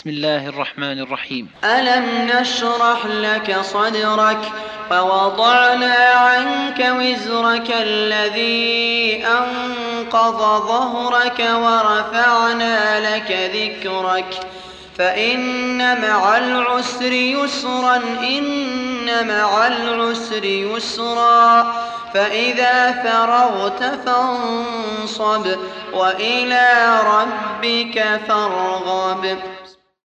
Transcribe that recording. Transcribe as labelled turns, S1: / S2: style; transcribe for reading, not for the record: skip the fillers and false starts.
S1: بسم الله الرحمن الرحيم.
S2: ألم نشرح لك صدرك ووضعنا عنك وزرك الذي أنقض ظهرك ورفعنا لك ذكرك فإن مع العسر يسرا إن مع العسر يسرا فإذا فرغت فانصب وإلى ربك فارغب.